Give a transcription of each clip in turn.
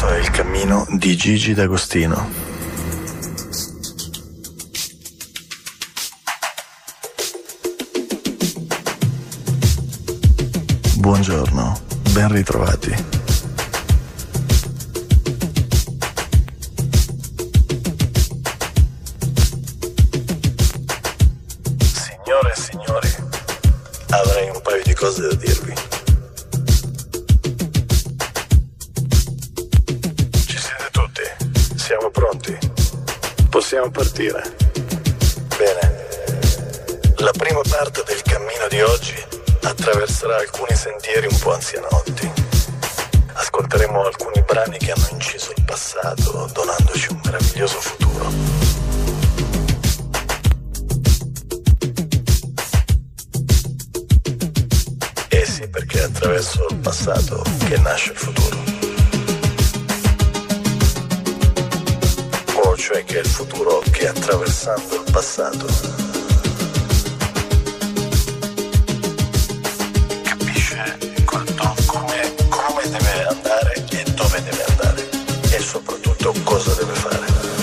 Di Gigi D'Agostino. Buongiorno, ben ritrovati. Signore e signori, avrei un paio di cose da dirvi. Siamo pronti? Possiamo partire? Bene. La prima parte del cammino di oggi attraverserà alcuni sentieri un po' anzianotti. Ascolteremo alcuni brani che hanno inciso il passato, donandoci un meraviglioso futuro. E sì, perché è attraverso il passato che nasce il futuro. Cioè che è il futuro che attraversando il passato capisce come deve andare e dove deve andare e soprattutto cosa deve fare.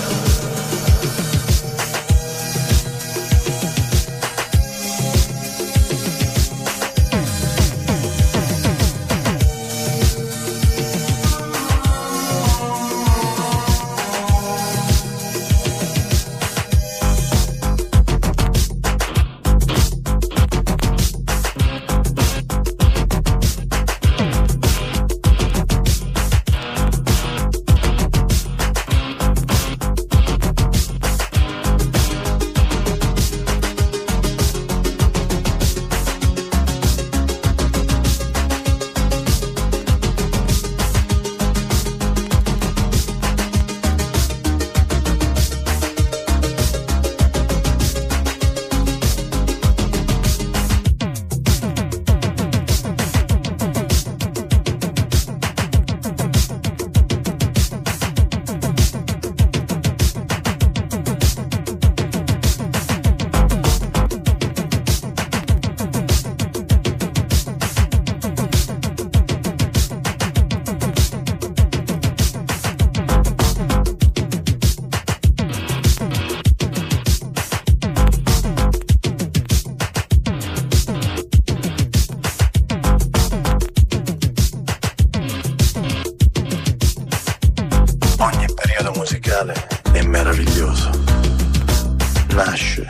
È meraviglioso, nasce,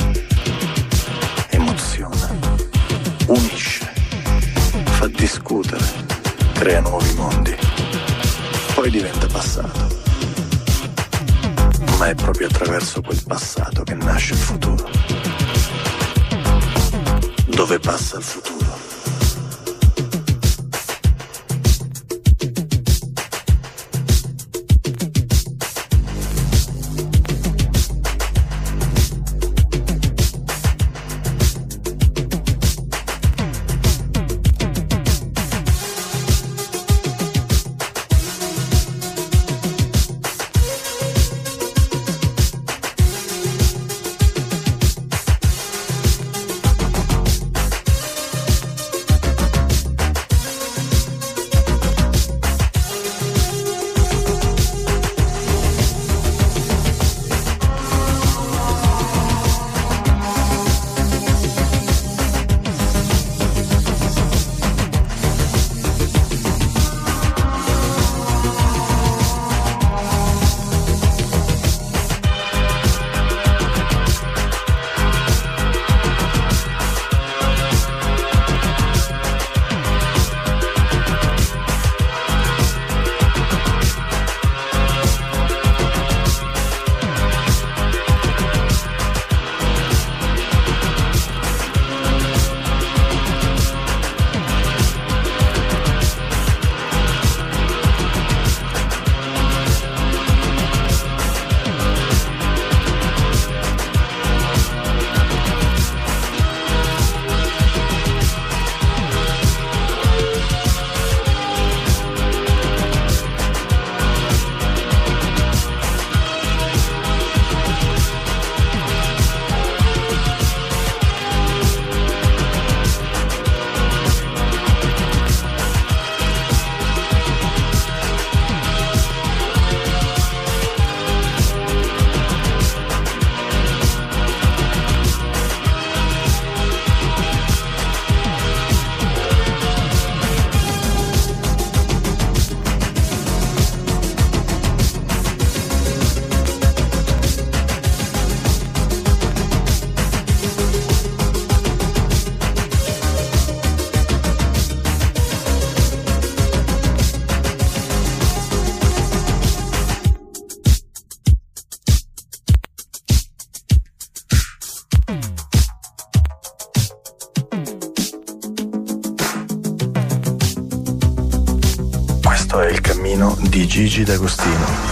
emoziona, unisce, fa discutere, crea nuovi mondi, poi diventa passato. Ma è proprio attraverso quel passato che nasce il futuro. Dove passa il futuro? cammino di Gigi D'Agostino.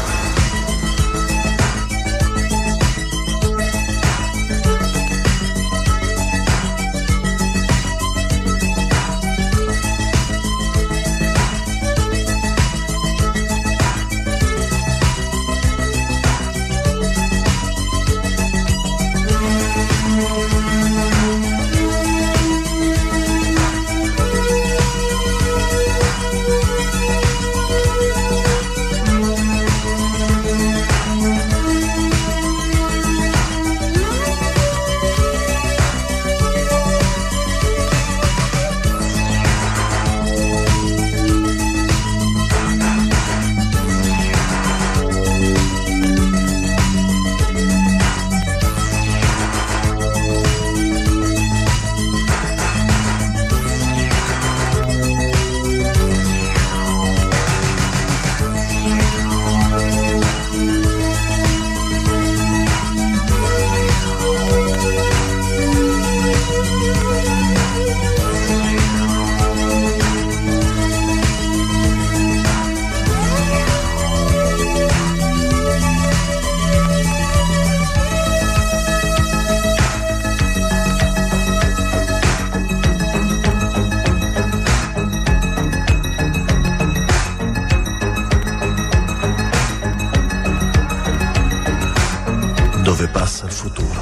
Dove passa il futuro.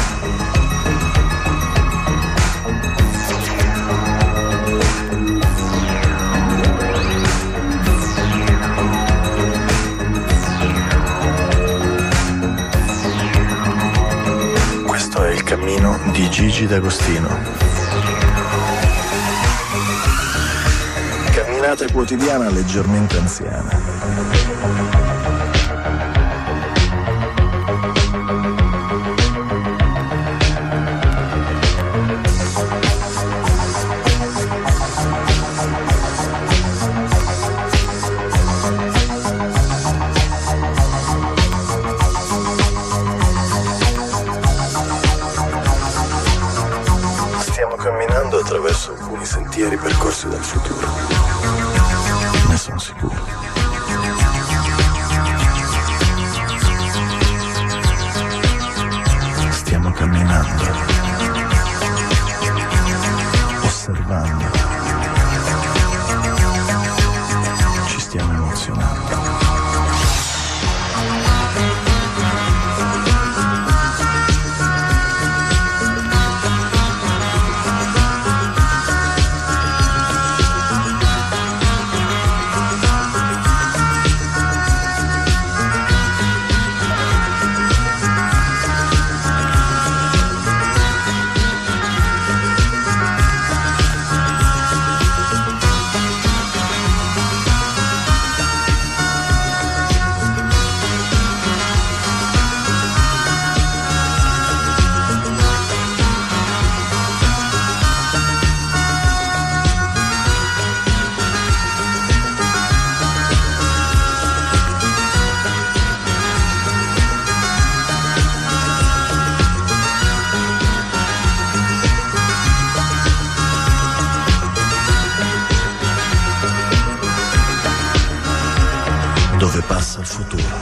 Questo è il cammino di Gigi D'Agostino. Camminata quotidiana leggermente anziana. Camminando attraverso alcuni sentieri percorsi dal futuro. Ne sono sicuro. Stiamo camminando, osservando, ci stiamo emozionando. Dove passa il futuro.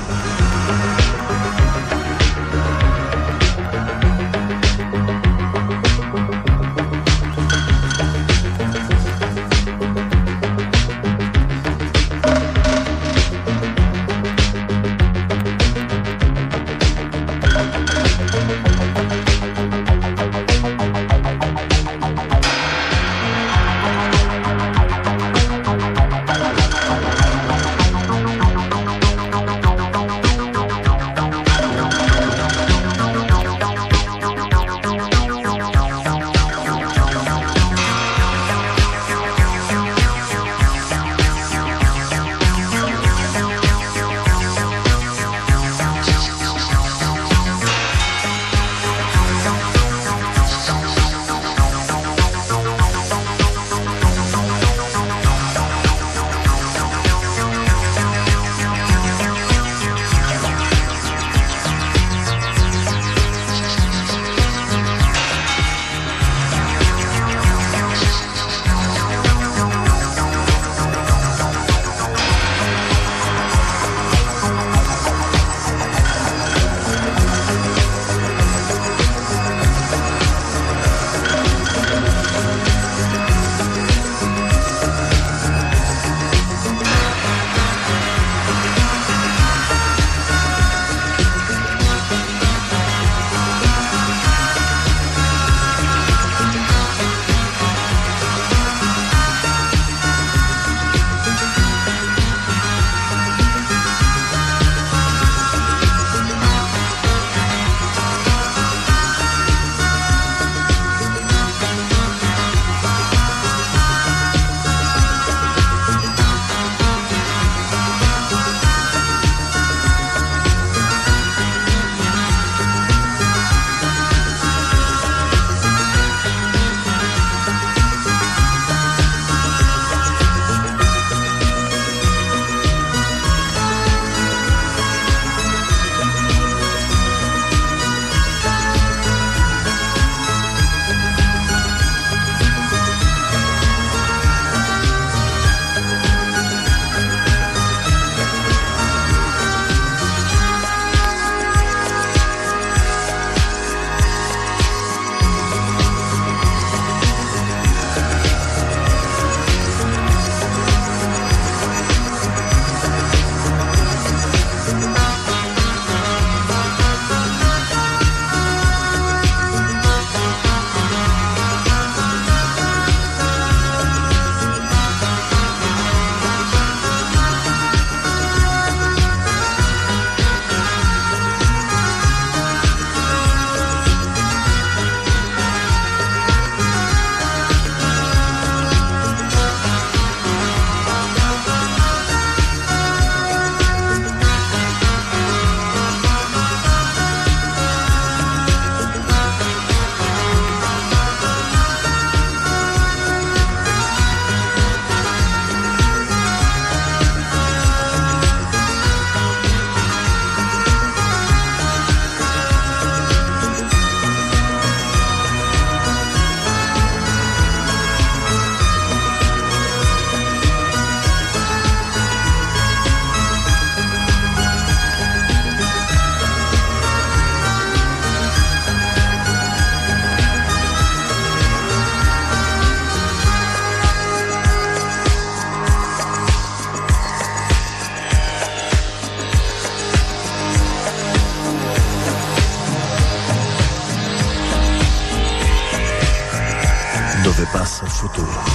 futuro.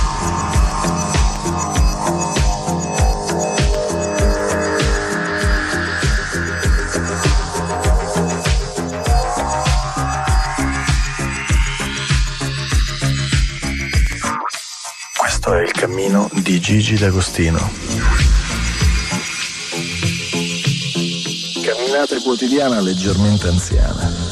Questo è il cammino di Gigi D'Agostino. Camminata quotidiana leggermente anziana.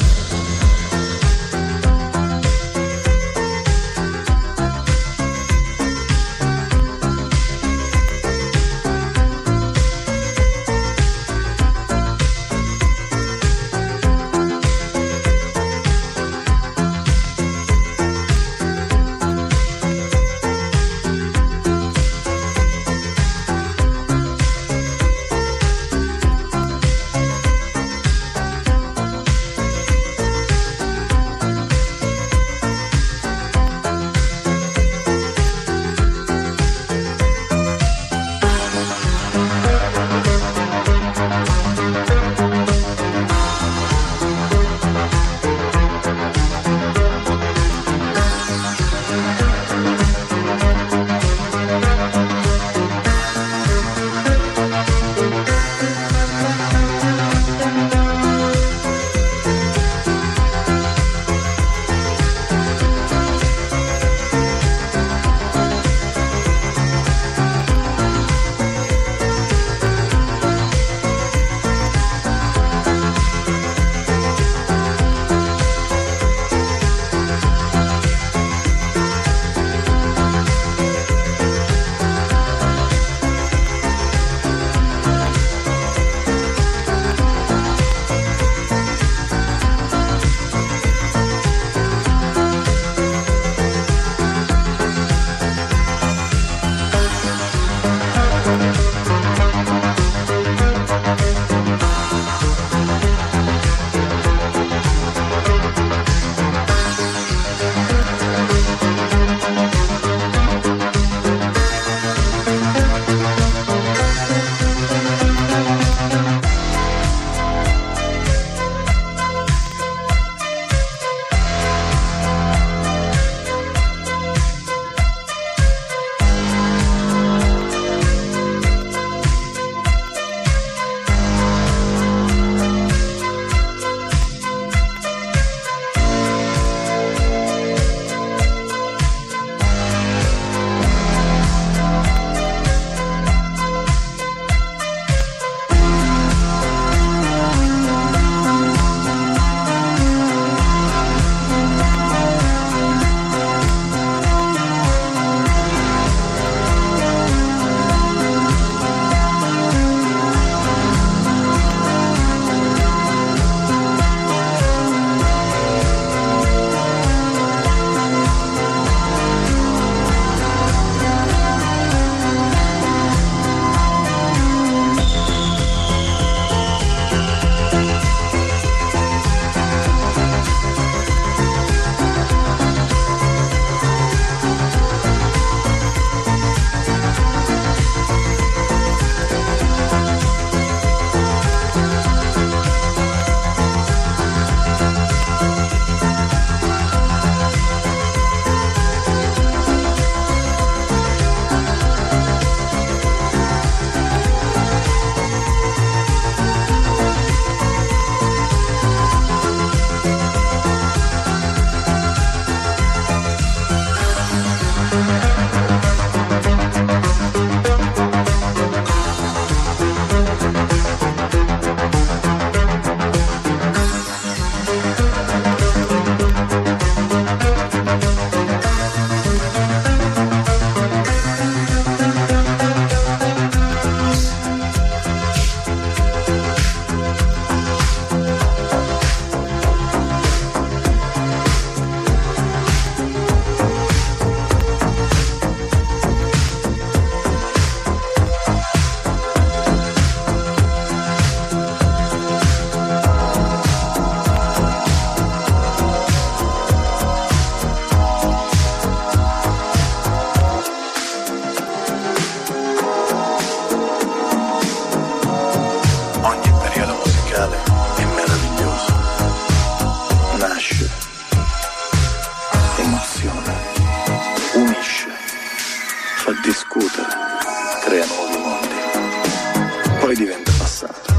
passato,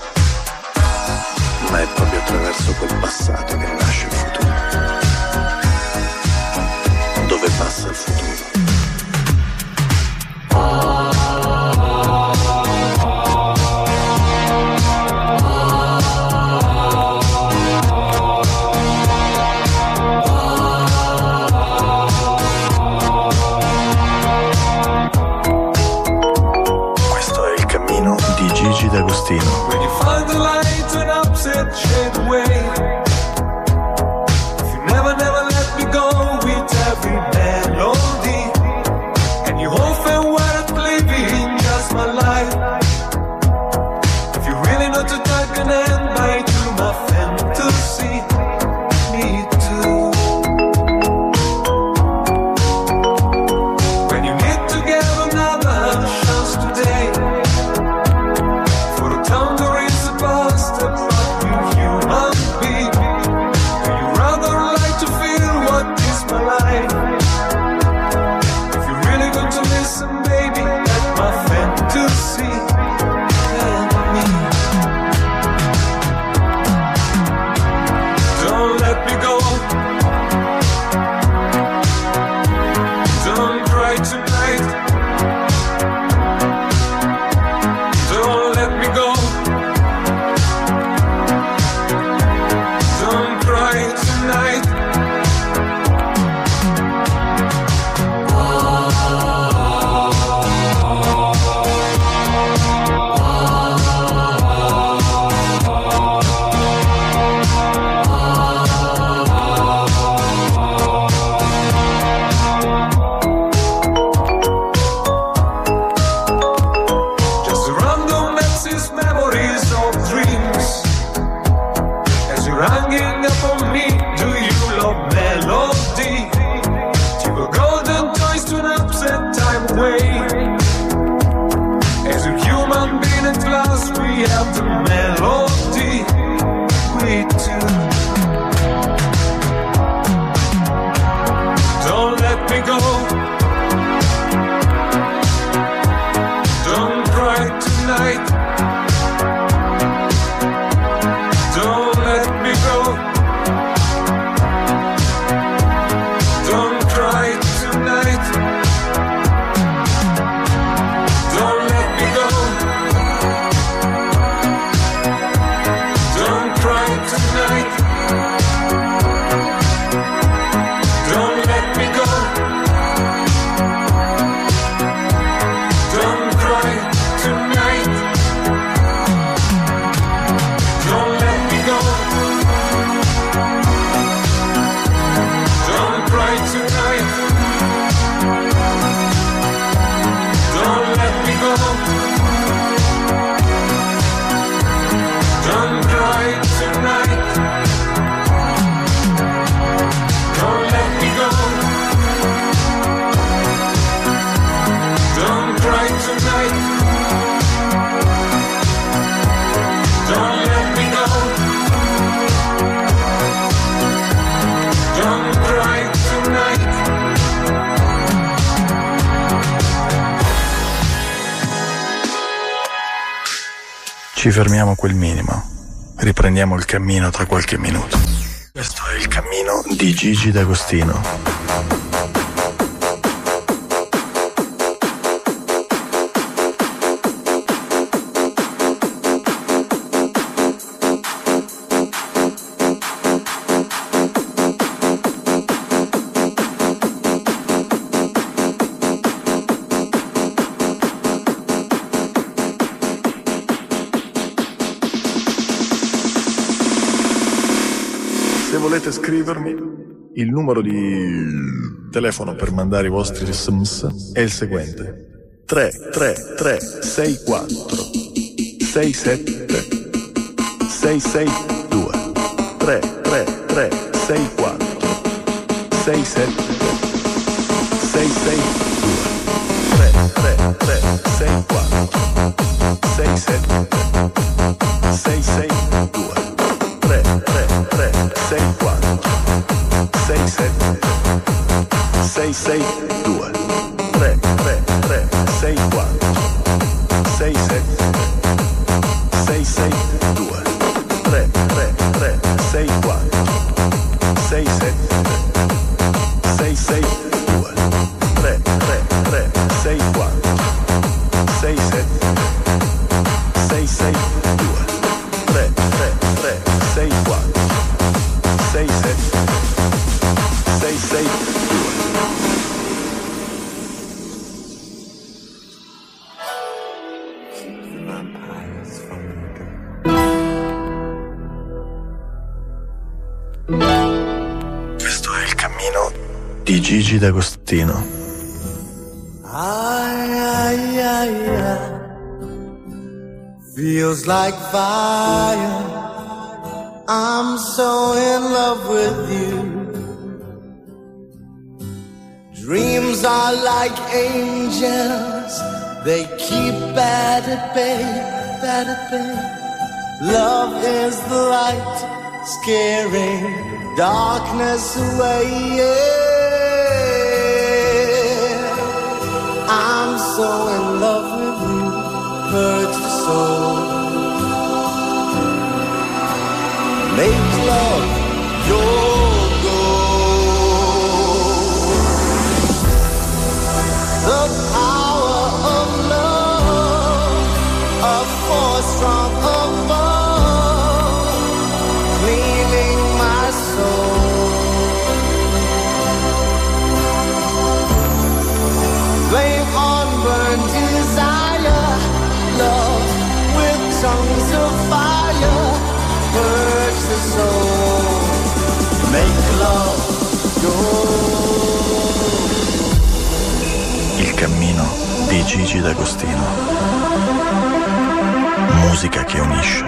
ma è proprio attraverso quel passato che nasce il futuro. Dove passa il futuro? Gigi D'Agostino. When you find the light and upset shade away, if you never let me go with every melody, and you often weren't living just my life, if you really know to take an end by to my fantasy, me too. When you need to get another chance today, Ci fermiamo a quel minimo, riprendiamo il cammino tra qualche minuto. Questo è il cammino di Gigi D'Agostino. Se volete scrivermi, il numero di telefono per mandare i vostri SMS è il seguente: 333 64 67 662 333 64 67 662 333 64 67 662 333 64 67 662 333 64 67 6 2 3 3 3 6 4 6 7 6 6 2 3 3 3 6 4 6 7 6 6 2 3 3 3 6 4 6 7 6 6 2. Questo è il cammino di Gigi D'Agostino. Feels like fire. I'm so in love with you. Dreams are like angels. They keep at bay, at bay. Love is the light, scaring darkness away. Yeah. I'm so in love with you, hurts the soul. Make love your goal. The power of love, a force from above, cleaning my soul. Flame on burn desire, love with tongues of fire, purge the soul. Make love your. Il cammino di Gigi D'Agostino. Musica che unisce.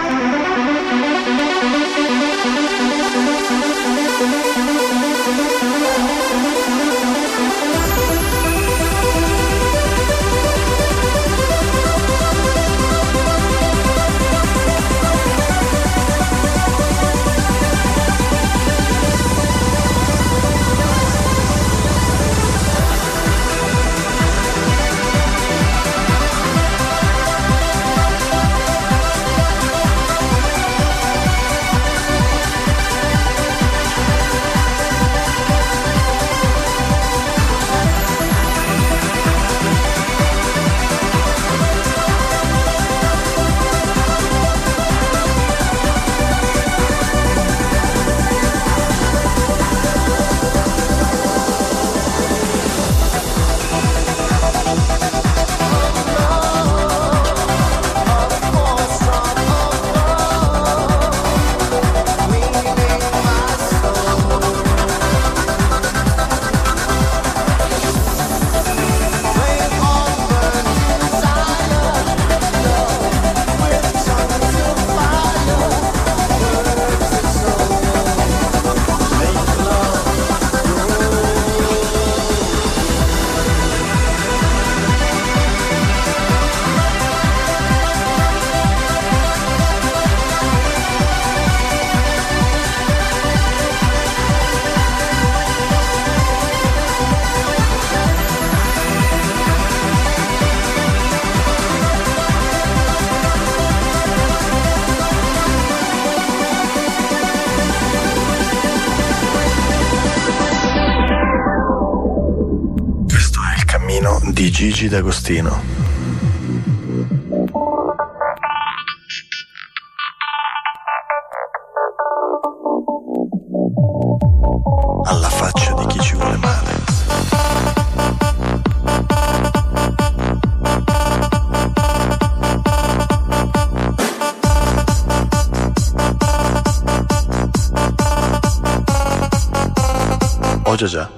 Di Gigi D'Agostino. Alla faccia di chi ci vuole male. Oh già già.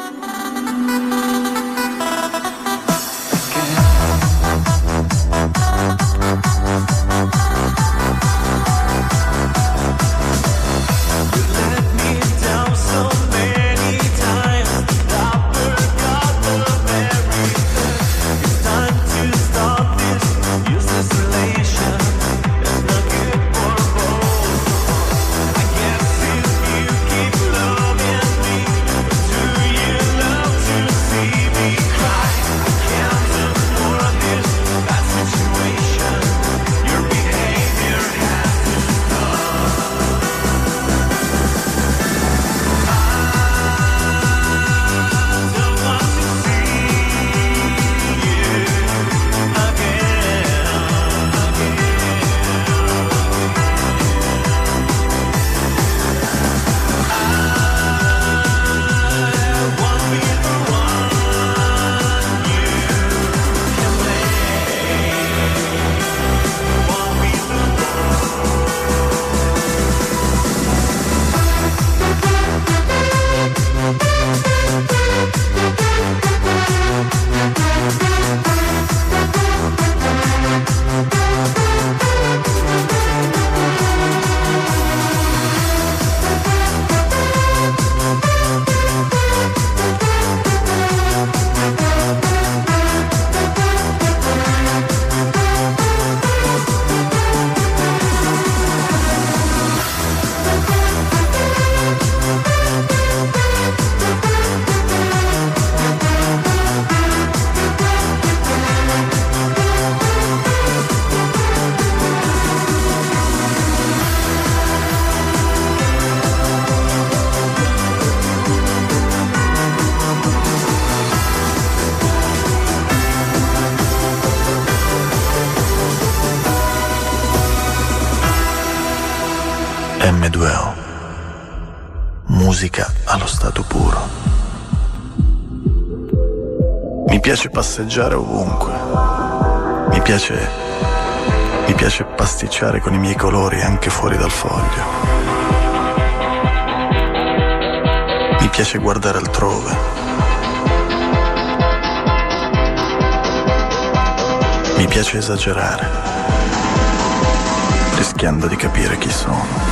M2O. Musica allo stato puro. Mi piace passeggiare ovunque. Mi piace pasticciare con i miei colori anche fuori dal foglio. Mi piace guardare altrove. Mi piace esagerare, rischiando di capire chi sono.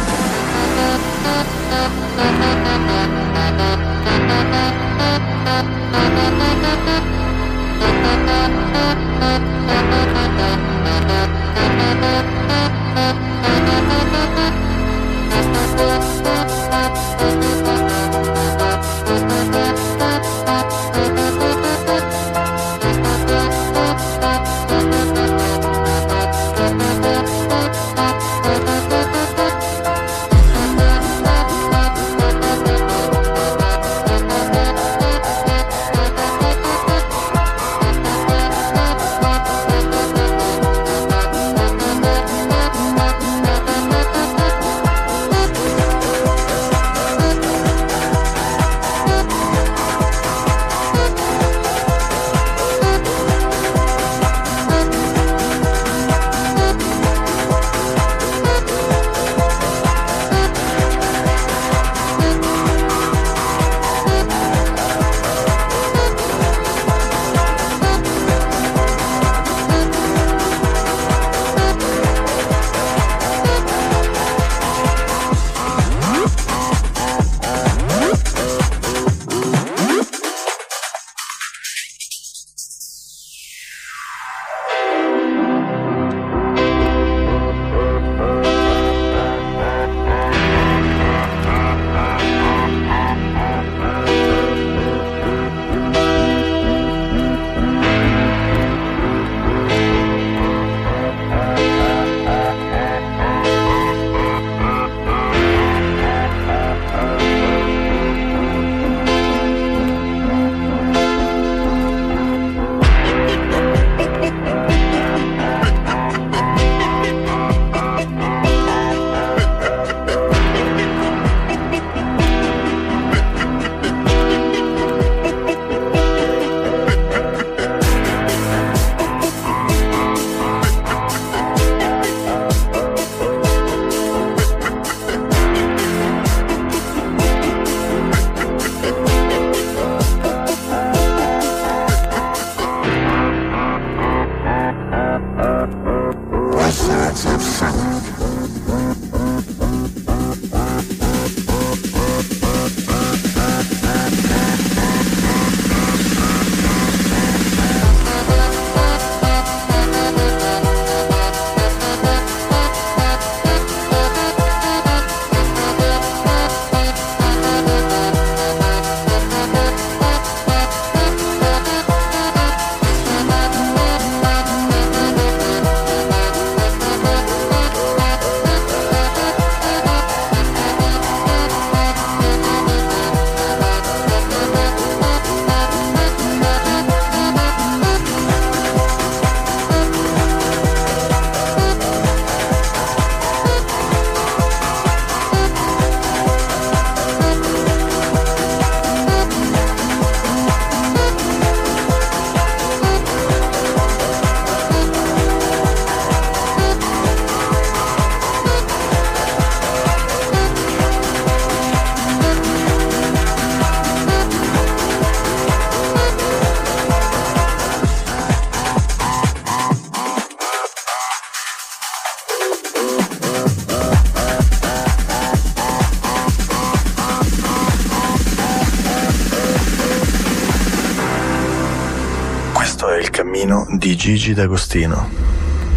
Il cammino di Gigi D'Agostino.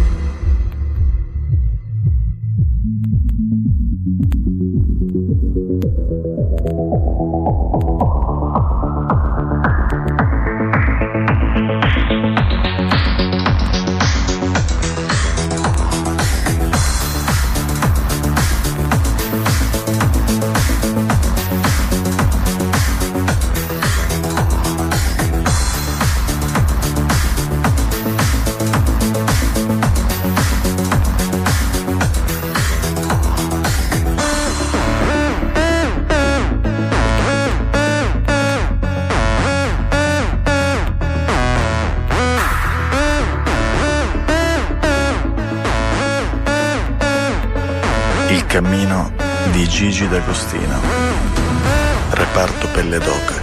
Il cammino di Gigi D'Agostino. Reparto Pelle d'Oca.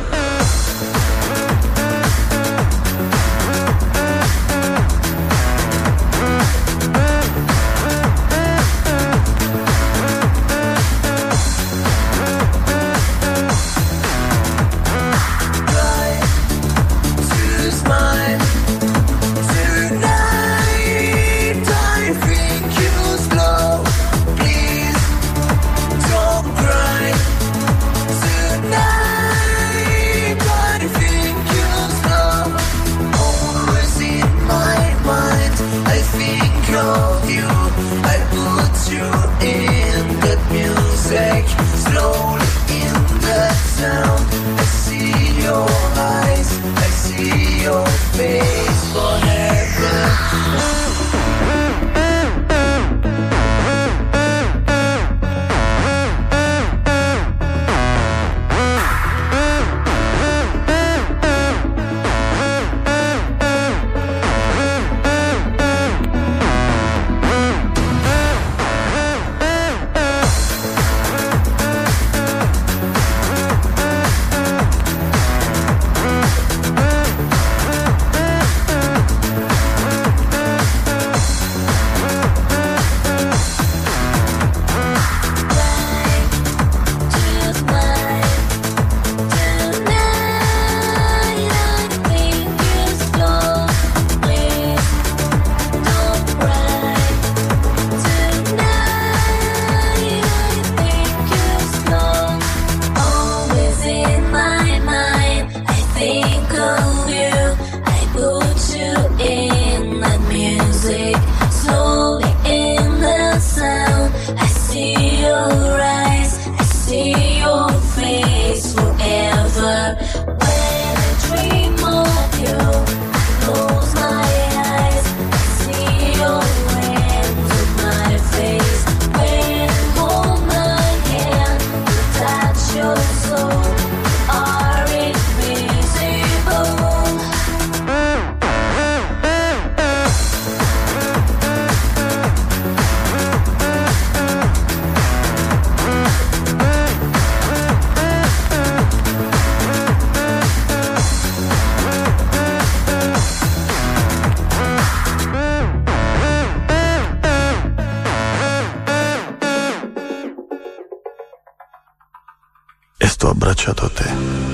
E sto abbracciato a te,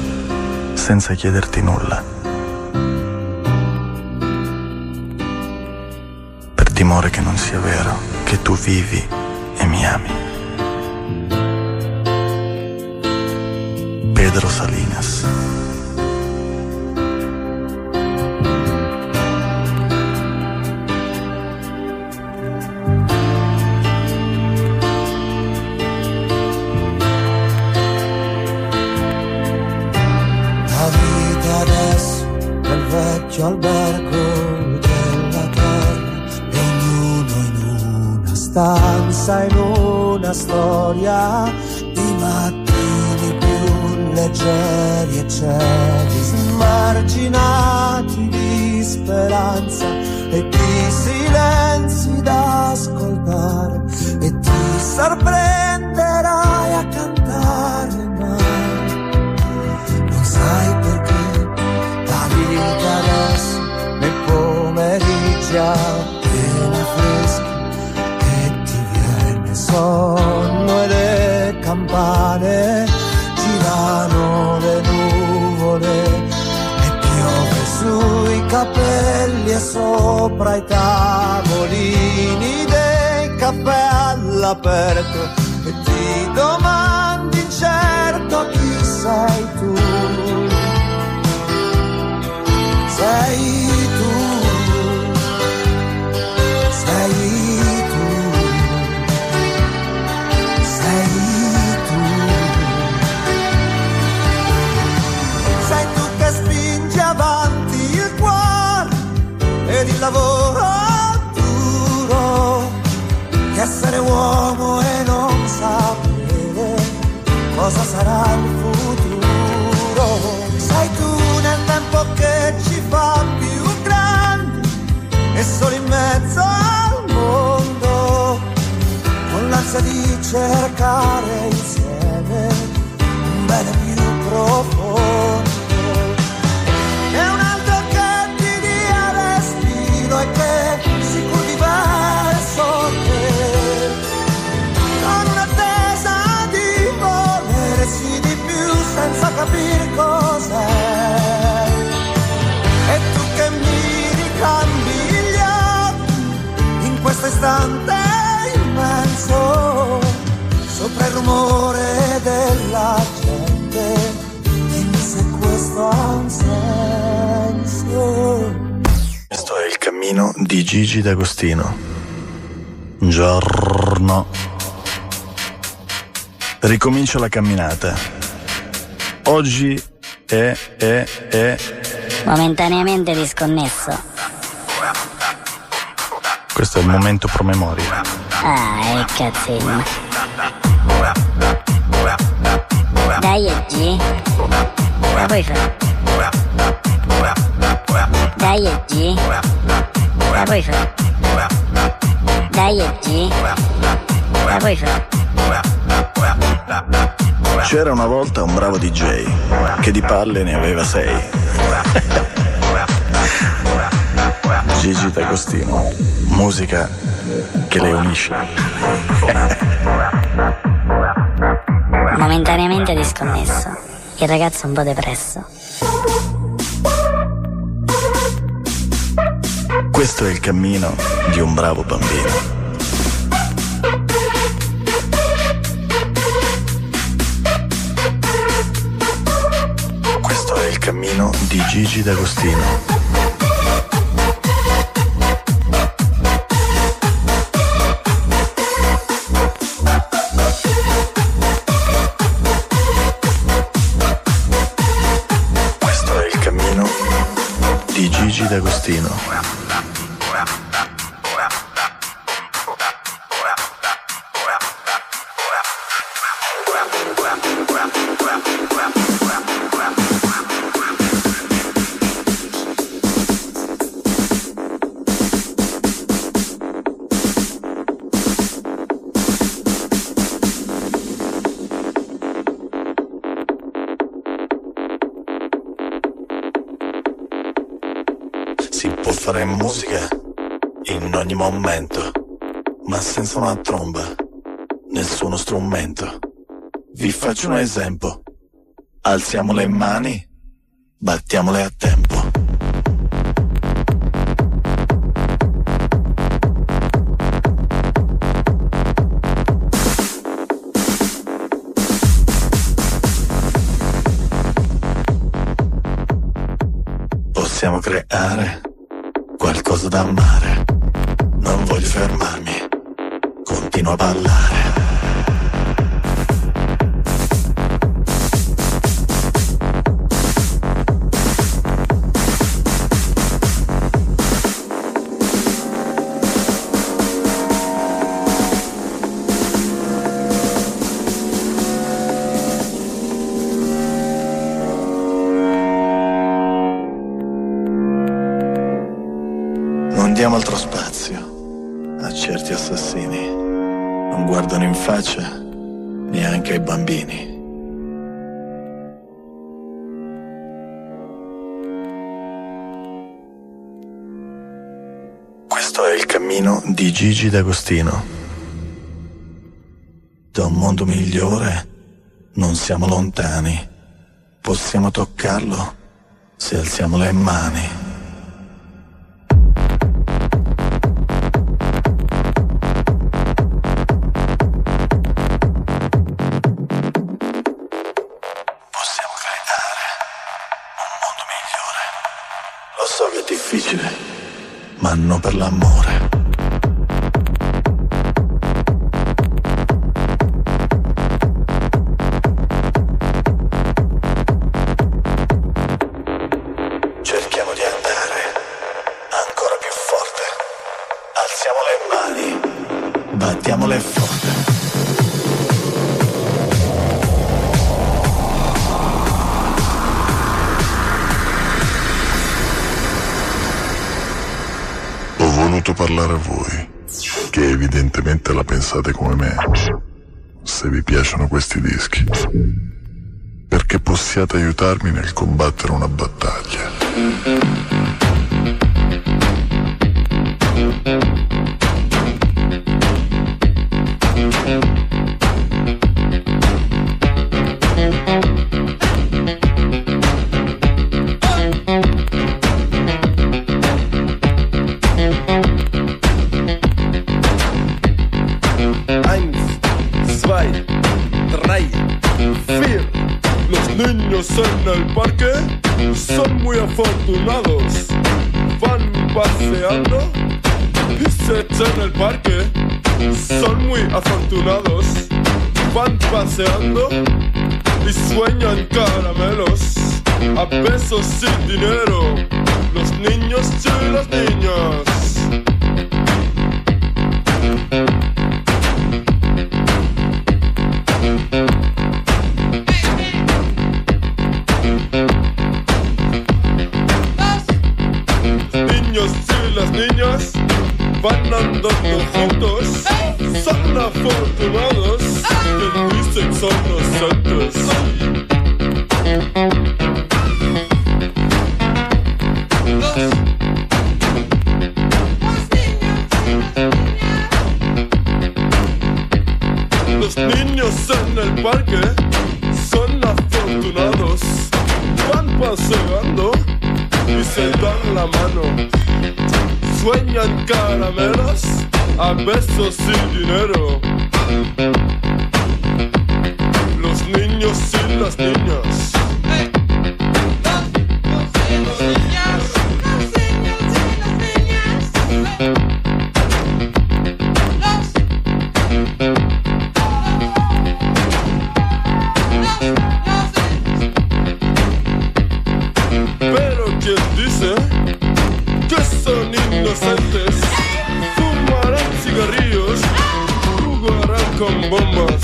senza chiederti nulla, per timore che non sia vero, che tu vivi e mi ami. Pedro Salinas. Albergo della terra e ognuno in una stanza, in una storia di mattini più leggeri e cieli smarginati di speranza e di silenzi da ascoltare, e ti sorprenderai a cantare, ma non sai perché la vita adesso nei pomeriggi appena freschi e ti viene sonno e le campane girano le nuvole e piove sui capelli sopra i tavolini dei caffè all'aperto e ti domandi incerto chi sei tu. Sei tu, sei tu, sei tu. Sei tu che spingi avanti il cuore ed il lavoro duro, che essere uomo e non sapere cosa sarà il futuro. Sei tu nel tempo che ci fa più grandi e solo in mezzo al mondo, con l'ansia di cercare insieme un bene più profondo. È un alto che ti dia respiro e che si curvi verso te, con un'attesa di volersi di più senza capire cos'è. E tu che mi ricambi gli occhi in questo istante immenso, sopra il rumore della gente, dimmi se questo ha un senso. Questo è il cammino di Gigi D'Agostino. Buongiorno. Ricomincia la camminata. Oggi è momentaneamente disconnesso. Questo è il momento promemoria. Ah, cazzino. Dai G. La puoi fare? Dai G. La puoi fare? Dai G. La puoi fare? C'era una volta un bravo DJ che di palle ne aveva 6. Gigi D'Agostino, musica che le unisce. Momentaneamente disconnesso. Il ragazzo è un po' depresso. Questo è il cammino di un bravo bambino. Questo è il cammino di Gigi D'Agostino. Gigi D'Agostino. Si può fare musica in ogni momento, ma senza una tromba, nessuno strumento. Vi faccio un esempio. Alziamo le mani, battiamole a tempo. Possiamo creare qualcosa da amare. Non voglio fermarmi, continuo a ballare. Non diamo altro spazio a certi assassini, non guardano in faccia neanche ai bambini. Questo è il cammino di Gigi D'Agostino. Da un mondo migliore non siamo lontani, possiamo toccarlo se alziamo le mani. so che è difficile, ma no per l'amore. Cerchiamo di andare ancora più forte. Alziamo le mani, battiamole forte. Ho voluto parlare a voi, che evidentemente la pensate come me, se vi piacciono questi dischi, perché possiate aiutarmi nel combattere una battaglia. En el parque son muy afortunados, van paseando y se echan el parque. Son muy afortunados, van paseando y sueñan caramelos a pesos sin dinero, los niños y las niñas. Van andando juntos, son afortunados, que dicen son inocentes. Los niños en el parque son afortunados, van paseando y se dan la mano. Sueñan caramelos a besos sin dinero. Los niños y las niñas. Pero ¿quién dice que son inocentes? Fumarán cigarrillos, jugarán con bombas.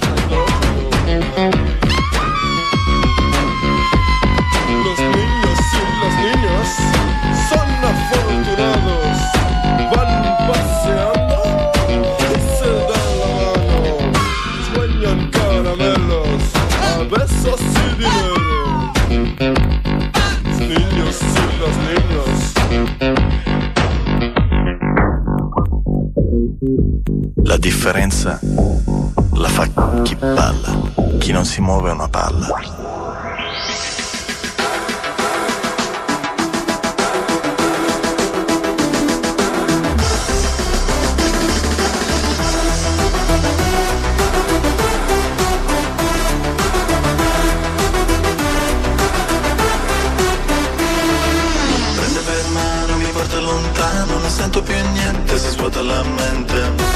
Los niños y las niñas son afortunados, van paseando y se dan la mano. Sueñan caramelos a besos y dinero. Los niños y las niñas. La differenza la fa chi balla, chi non si muove è una palla. Prende per mano, mi porta lontano, non sento più niente, si svuota la mente.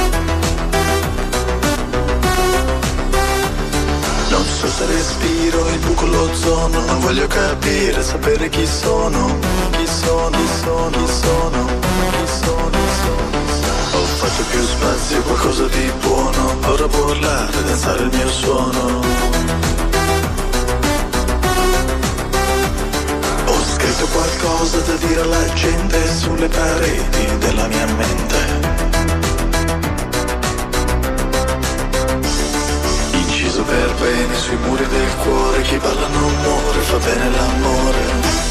Non so se respiro il buco, l'ozono, non voglio capire, sapere chi sono, chi sono, chi sono, chi sono, chi sono, chi sono. Ho fatto più spazio, qualcosa di buono, ora può urlare, danzare il mio suono. Ho scritto qualcosa da dire alla gente sulle pareti della mia mente. Per bene sui muri del cuore, chi balla non muore, fa bene l'amore.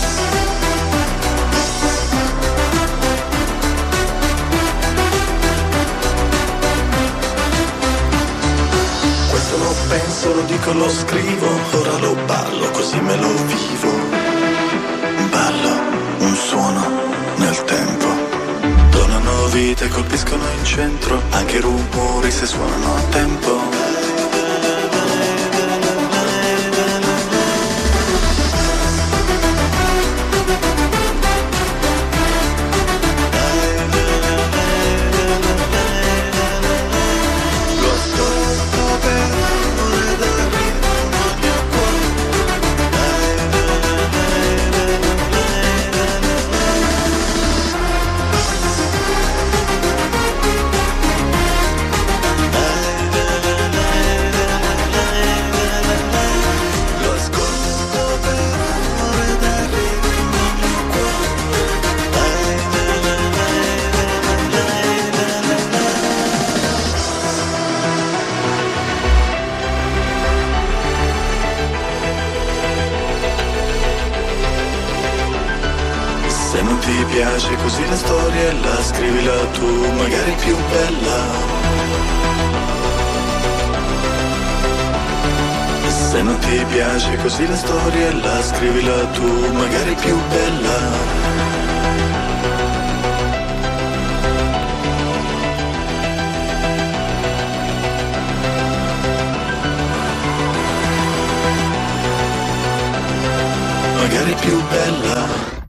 Questo lo penso, lo dico, lo scrivo, ora lo ballo, così me lo vivo. Ballo, un suono nel tempo. Donano vita e colpiscono in centro, anche i rumori se suonano a tempo. non ti piace così la storia, la scrivila tu, magari più bella. Se non ti piace così la storia, la scrivila tu, magari più bella. Magari più bella.